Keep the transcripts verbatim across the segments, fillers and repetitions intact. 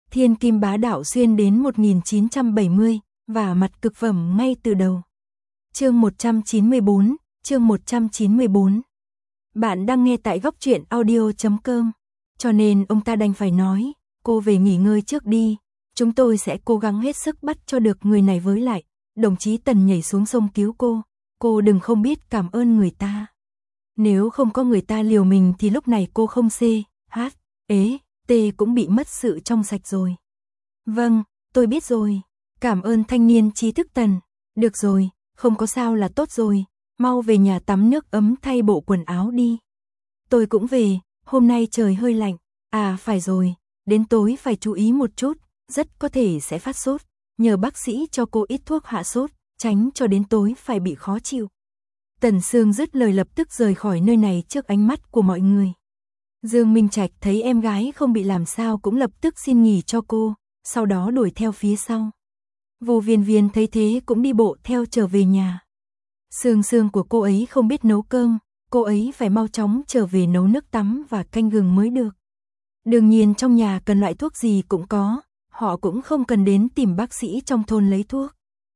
Thiên kim bá đạo xuyên đến một nghìn chín trăm bảy mươi, và mặt cực phẩm ngay từ đầu. Chương một trăm chín mươi bốn, chương một trăm chín mươi bốn. Bạn đang nghe tại góc truyện audio chấm com. Cho nên ông ta đành phải nói, cô về nghỉ ngơi trước đi, chúng tôi sẽ cố gắng hết sức bắt cho được người này, với lại, đồng chí Tần nhảy xuống sông cứu cô, cô đừng không biết cảm ơn người ta. Nếu không có người ta liều mình thì lúc này cô không C, H, ế, T cũng bị mất sự trong sạch rồi. Vâng, tôi biết rồi, cảm ơn thanh niên trí thức Tần, được rồi, không có sao là tốt rồi, mau về nhà tắm nước ấm thay bộ quần áo đi. Tôi cũng về, hôm nay trời hơi lạnh, à phải rồi, đến tối phải chú ý một chút, rất có thể sẽ phát sốt, nhờ bác sĩ cho cô ít thuốc hạ sốt, tránh cho đến tối phải bị khó chịu. Tần Sương dứt lời lập tức rời khỏi nơi này trước ánh mắt của mọi người. Dương Minh Trạch thấy em gái không bị làm sao cũng lập tức xin nghỉ cho cô, sau đó đuổi theo phía sau. Vô Viên Viên thấy thế cũng đi bộ theo trở về nhà. Sương Sương của cô ấy không biết nấu cơm, cô ấy phải mau chóng trở về nấu nước tắm và canh gừng mới được. Đương nhiên trong nhà cần loại thuốc gì cũng có, họ cũng không cần đến tìm bác sĩ trong thôn lấy thuốc.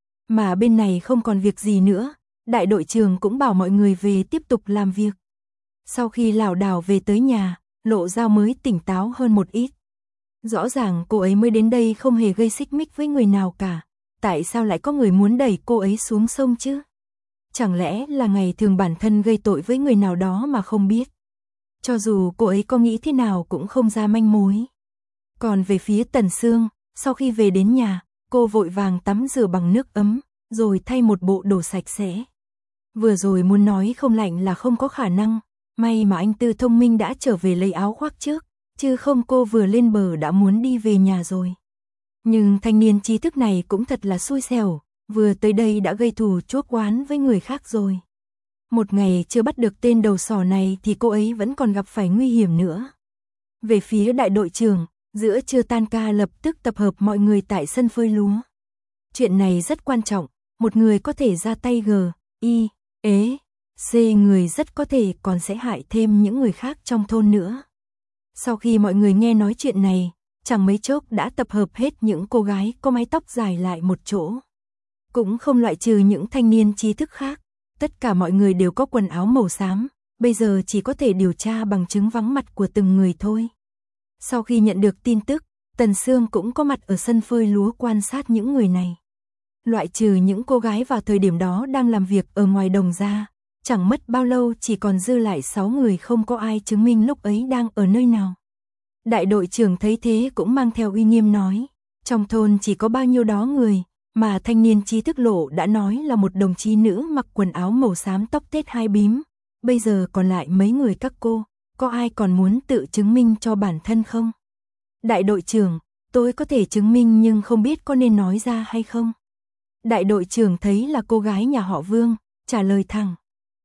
Mà bên này không còn việc gì nữa, đại đội trưởng cũng bảo mọi người về tiếp tục làm việc. Sau khi lảo đảo về tới nhà, Lộ Dao mới tỉnh táo hơn một ít. Rõ ràng cô ấy mới đến đây không hề gây xích mích với người nào cả, tại sao lại có người muốn đẩy cô ấy xuống sông chứ? Chẳng lẽ là ngày thường bản thân gây tội với người nào đó mà không biết? Cho dù cô ấy có nghĩ thế nào cũng không ra manh mối. Còn về phía Tần Sương, sau khi về đến nhà, cô vội vàng tắm rửa bằng nước ấm, rồi thay một bộ đồ sạch sẽ. Vừa rồi muốn nói không lạnh là không có khả năng, may mà anh Tư thông minh đã trở về lấy áo khoác trước, chứ không cô vừa lên bờ đã muốn đi về nhà rồi. Nhưng thanh niên trí thức này cũng thật là xui xẻo, vừa tới đây đã gây thù chuốc oán với người khác rồi. Một ngày chưa bắt được tên đầu sỏ này thì cô ấy vẫn còn gặp phải nguy hiểm nữa. Về phía đại đội trưởng, giữa trưa tan ca lập tức tập hợp mọi người tại sân phơi lúa. Chuyện này rất quan trọng, một người có thể ra tay G, I, ế, C người rất có thể còn sẽ hại thêm những người khác trong thôn nữa. Sau khi mọi người nghe nói chuyện này, chẳng mấy chốc đã tập hợp hết những cô gái có mái tóc dài lại một chỗ. Cũng không loại trừ những thanh niên trí thức khác, tất cả mọi người đều có quần áo màu xám, bây giờ chỉ có thể điều tra bằng chứng vắng mặt của từng người thôi. Sau khi nhận được tin tức, Tần Sương cũng có mặt ở sân phơi lúa quan sát những người này. Loại trừ những cô gái vào thời điểm đó đang làm việc ở ngoài đồng ra, chẳng mất bao lâu chỉ còn dư lại sáu người, không có ai chứng minh lúc ấy đang ở nơi nào. Đại đội trưởng thấy thế cũng mang theo uy nghiêm nói, trong thôn chỉ có bao nhiêu đó người, mà thanh niên trí thức Lộ đã nói là một đồng chí nữ mặc quần áo màu xám tóc tết hai bím, bây giờ còn lại mấy người các cô, có ai còn muốn tự chứng minh cho bản thân không? Đại đội trưởng, tôi có thể chứng minh nhưng không biết có nên nói ra hay không? Đại đội trưởng thấy là cô gái nhà họ Vương, trả lời thẳng.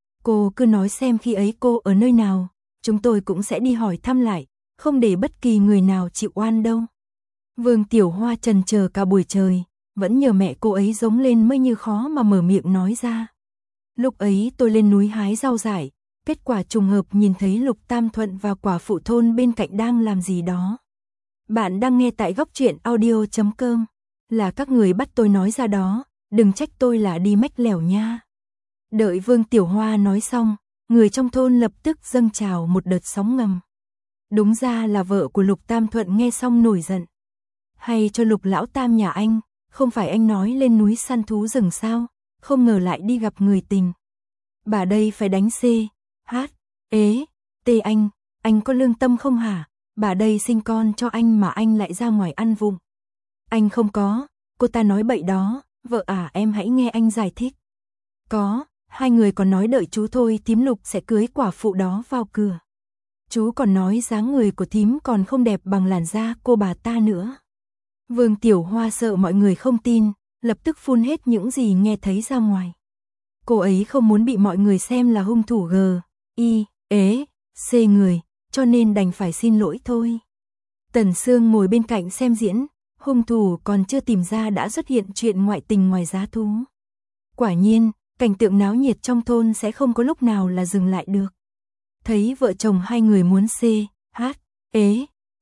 Cô cứ nói xem khi ấy cô ở nơi nào, chúng tôi cũng sẽ đi hỏi thăm lại, không để bất kỳ người nào chịu oan đâu. Vương Tiểu Hoa trần chờ cả buổi trời, vẫn nhờ mẹ cô ấy giống lên mới như khó mà mở miệng nói ra. Lúc ấy tôi lên núi hái rau dại, kết quả trùng hợp nhìn thấy Lục Tam Thuận và quả phụ thôn bên cạnh đang làm gì đó. Bạn đang nghe tại góc truyện audio chấm com, là các người bắt tôi nói ra đó, đừng trách tôi là đi mách lẻo nha. Đợi Vương Tiểu Hoa nói xong, người trong thôn lập tức dâng trào một đợt sóng ngầm. Đúng ra là vợ của Lục Tam Thuận nghe xong nổi giận. Hay cho Lục lão tam nhà anh, không phải anh nói lên núi săn thú rừng sao, không ngờ lại đi gặp người tình. Bà đây phải đánh C, H, ế, T anh, anh có lương tâm không hả? Bà đây sinh con cho anh mà anh lại ra ngoài ăn vụng. Anh không có, cô ta nói bậy đó, vợ à em hãy nghe anh giải thích. Có, hai người còn nói đợi chú thôi thím Lục sẽ cưới quả phụ đó vào cửa. Chú còn nói dáng người của thím còn không đẹp bằng làn da cô bà ta nữa. Vương Tiểu Hoa sợ mọi người không tin, lập tức phun hết những gì nghe thấy ra ngoài. Cô ấy không muốn bị mọi người xem là hung thủ G, I, ế, C người, cho nên đành phải xin lỗi thôi. Tần Sương ngồi bên cạnh xem diễn, hung thủ còn chưa tìm ra đã xuất hiện chuyện ngoại tình ngoài giá thú. Quả nhiên, cảnh tượng náo nhiệt trong thôn sẽ không có lúc nào là dừng lại được. Thấy vợ chồng hai người muốn C, H, ế, T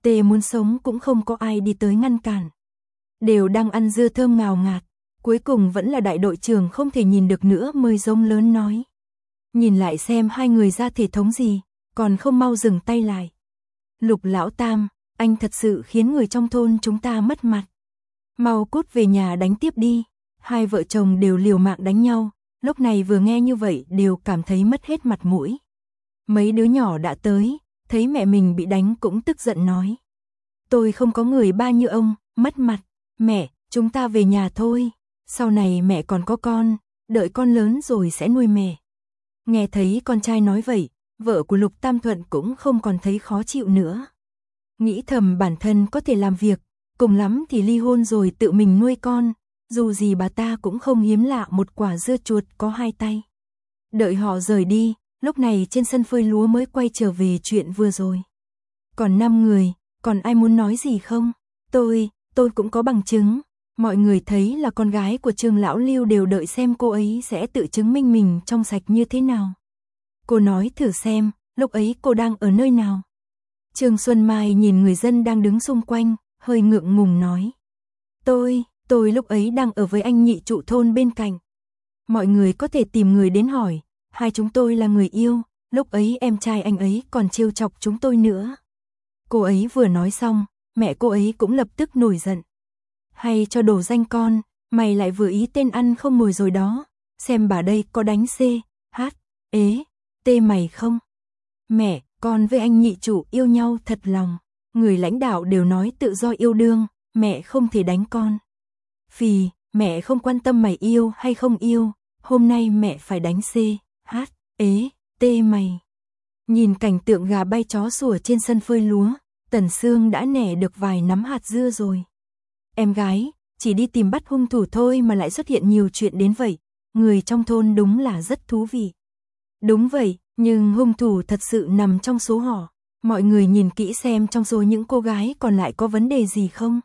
Tê muốn sống cũng không có ai đi tới ngăn cản. Đều đang ăn dưa thơm ngào ngạt, cuối cùng vẫn là đại đội trưởng không thể nhìn được nữa mới rống lớn nói. Nhìn lại xem hai người ra thể thống gì, còn không mau dừng tay lại. Lục lão tam, anh thật sự khiến người trong thôn chúng ta mất mặt. Mau cút về nhà đánh tiếp đi. Hai vợ chồng đều liều mạng đánh nhau, lúc này vừa nghe như vậy đều cảm thấy mất hết mặt mũi. Mấy đứa nhỏ đã tới, thấy mẹ mình bị đánh cũng tức giận nói. Tôi không có người ba như ông, mất mặt. Mẹ, chúng ta về nhà thôi. Sau này mẹ còn có con, đợi con lớn rồi sẽ nuôi mẹ. Nghe thấy con trai nói vậy, vợ của Lục Tam Thuận cũng không còn thấy khó chịu nữa. Nghĩ thầm bản thân có thể làm việc, cùng lắm thì ly hôn rồi tự mình nuôi con. Dù gì bà ta cũng không hiếm lạ một quả dưa chuột có hai tay. Đợi họ rời đi, lúc này trên sân phơi lúa mới quay trở về chuyện vừa rồi. Còn năm người, còn ai muốn nói gì không? Tôi, tôi cũng có bằng chứng. Mọi người thấy là con gái của Trương lão Lưu đều đợi xem cô ấy sẽ tự chứng minh mình trong sạch như thế nào. Cô nói thử xem, lúc ấy cô đang ở nơi nào? Trương Xuân Mai nhìn người dân đang đứng xung quanh, hơi ngượng ngùng nói. Tôi, tôi lúc ấy đang ở với anh nhị trụ thôn bên cạnh. Mọi người có thể tìm người đến hỏi, hai chúng tôi là người yêu, lúc ấy em trai anh ấy còn trêu chọc chúng tôi nữa. Cô ấy vừa nói xong, mẹ cô ấy cũng lập tức nổi giận. Hay cho đổ danh con, mày lại vừa ý tên ăn không ngồi rồi đó, xem bà đây có đánh C, H, ế, T mày không? Mẹ, con với anh nhị chủ yêu nhau thật lòng, người lãnh đạo đều nói tự do yêu đương, mẹ không thể đánh con. Phì, mẹ không quan tâm mày yêu hay không yêu, hôm nay mẹ phải đánh C, H, ế, T mày. Nhìn cảnh tượng gà bay chó sủa trên sân phơi lúa, Tần Sương đã nẻ được vài nắm hạt dưa rồi. Em gái, chỉ đi tìm bắt hung thủ thôi mà lại xuất hiện nhiều chuyện đến vậy, người trong thôn đúng là rất thú vị. Đúng vậy, nhưng hung thủ thật sự nằm trong số họ. Mọi người nhìn kỹ xem trong số những cô gái còn lại có vấn đề gì không.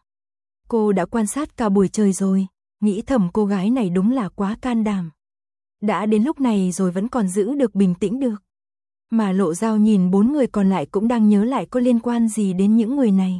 Cô đã quan sát cả buổi trời rồi, nghĩ thầm cô gái này đúng là quá can đảm. Đã đến lúc này rồi vẫn còn giữ được bình tĩnh được. Mà Lộ Dao nhìn bốn người còn lại cũng đang nhớ lại có liên quan gì đến những người này.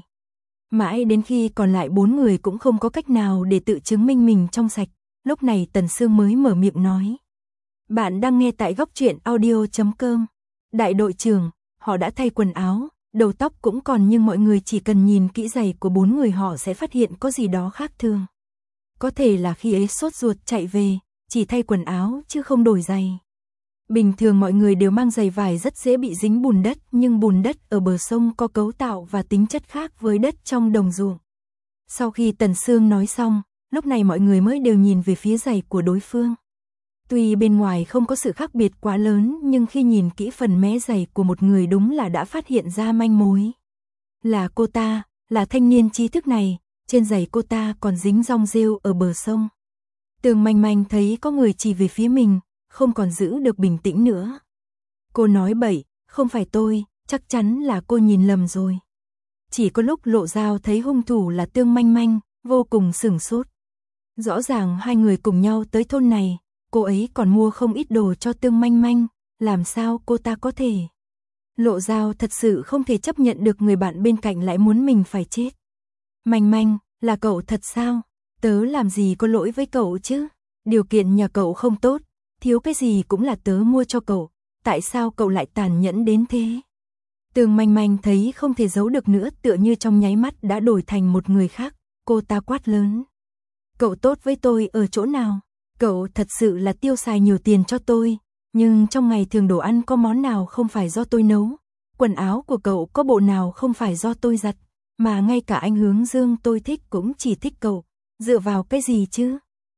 Mãi đến khi còn lại bốn người cũng không có cách nào để tự chứng minh mình trong sạch, lúc này Tần Sương mới mở miệng nói. Bạn đang nghe tại góc truyện audio chấm com. Đại đội trưởng, họ đã thay quần áo, đầu tóc cũng còn nhưng mọi người chỉ cần nhìn kỹ giày của bốn người họ sẽ phát hiện có gì đó khác thường. Có thể là khi ấy sốt ruột chạy về, chỉ thay quần áo chứ không đổi giày. Bình thường mọi người đều mang giày vải rất dễ bị dính bùn đất, nhưng bùn đất ở bờ sông có cấu tạo và tính chất khác với đất trong đồng ruộng. Sau khi Tần Sương nói xong, lúc này mọi người mới đều nhìn về phía giày của đối phương. Tuy bên ngoài không có sự khác biệt quá lớn, nhưng khi nhìn kỹ phần mé giày của một người đúng là đã phát hiện ra manh mối. Là cô ta, là thanh niên trí thức này, trên giày cô ta còn dính rong rêu ở bờ sông. Tường Manh Manh thấy có người chỉ về phía mình, không còn giữ được bình tĩnh nữa. Cô nói bậy, không phải tôi, chắc chắn là cô nhìn lầm rồi. Chỉ có lúc Lộ Dao thấy hung thủ là Tương Manh Manh, vô cùng sửng sốt. Rõ ràng hai người cùng nhau tới thôn này, cô ấy còn mua không ít đồ cho Tương Manh Manh, làm sao cô ta có thể. Lộ Dao thật sự không thể chấp nhận được người bạn bên cạnh lại muốn mình phải chết. Manh Manh, là cậu thật sao? Tớ làm gì có lỗi với cậu chứ? Điều kiện nhà cậu không tốt, thiếu cái gì cũng là tớ mua cho cậu, tại sao cậu lại tàn nhẫn đến thế? Tương Manh Manh thấy không thể giấu được nữa, tựa như trong nháy mắt đã đổi thành một người khác, cô ta quát lớn. Cậu tốt với tôi ở chỗ nào? Cậu thật sự là tiêu xài nhiều tiền cho tôi, nhưng trong ngày thường đồ ăn có món nào không phải do tôi nấu, quần áo của cậu có bộ nào không phải do tôi giặt, mà ngay cả anh Hướng Dương tôi thích cũng chỉ thích cậu, dựa vào cái gì chứ?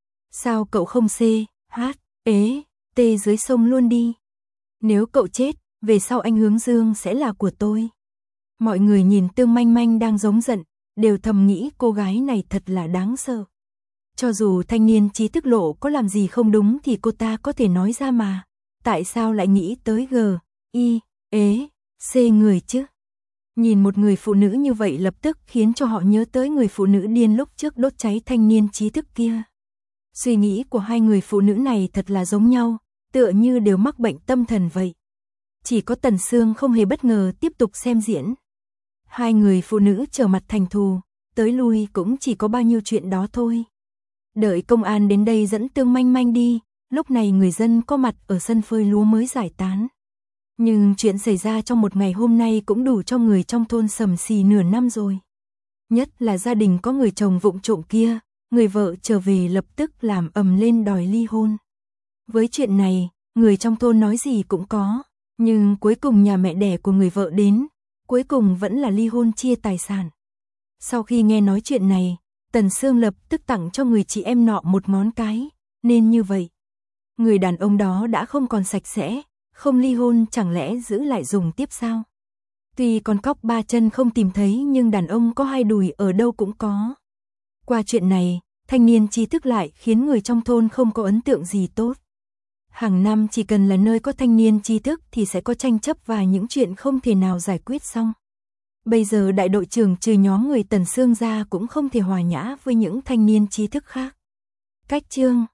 Sao cậu không C, H, ế, T dưới sông luôn đi? Nếu cậu chết, về sau anh Hướng Dương sẽ là của tôi. Mọi người nhìn Tương Manh Manh đang giống giận, đều thầm nghĩ cô gái này thật là đáng sợ. Cho dù thanh niên trí thức Lộ có làm gì không đúng thì cô ta có thể nói ra mà. Tại sao lại nghĩ tới G, I, ế, C người chứ? Nhìn một người phụ nữ như vậy lập tức khiến cho họ nhớ tới người phụ nữ điên lúc trước đốt cháy thanh niên trí thức kia. Suy nghĩ của hai người phụ nữ này thật là giống nhau, tựa như đều mắc bệnh tâm thần vậy. Chỉ có Tần Sương không hề bất ngờ tiếp tục xem diễn. Hai người phụ nữ trở mặt thành thù, tới lui cũng chỉ có bao nhiêu chuyện đó thôi. Đợi công an đến đây dẫn Tương Manh Manh đi, lúc này người dân có mặt ở sân phơi lúa mới giải tán. Nhưng chuyện xảy ra trong một ngày hôm nay cũng đủ cho người trong thôn sầm xì nửa năm rồi. Nhất là gia đình có người chồng vụng trộm kia, người vợ trở về lập tức làm ầm lên đòi ly hôn. Với chuyện này, người trong thôn nói gì cũng có, nhưng cuối cùng nhà mẹ đẻ của người vợ đến, cuối cùng vẫn là ly hôn chia tài sản. Sau khi nghe nói chuyện này, Tần Sương lập tức tặng cho người chị em nọ một ngón cái, nên như vậy. Người đàn ông đó đã không còn sạch sẽ, không ly hôn chẳng lẽ giữ lại dùng tiếp sao? Tuy con cóc ba chân không tìm thấy nhưng đàn ông có hai đùi ở đâu cũng có. Qua chuyện này, thanh niên trí thức lại khiến người trong thôn không có ấn tượng gì tốt. Hàng năm chỉ cần là nơi có thanh niên trí thức thì sẽ có tranh chấp và những chuyện không thể nào giải quyết xong. Bây giờ đại đội trưởng trừ nhóm người Tần Sương ra cũng không thể hòa nhã với những thanh niên trí thức khác. Cách chương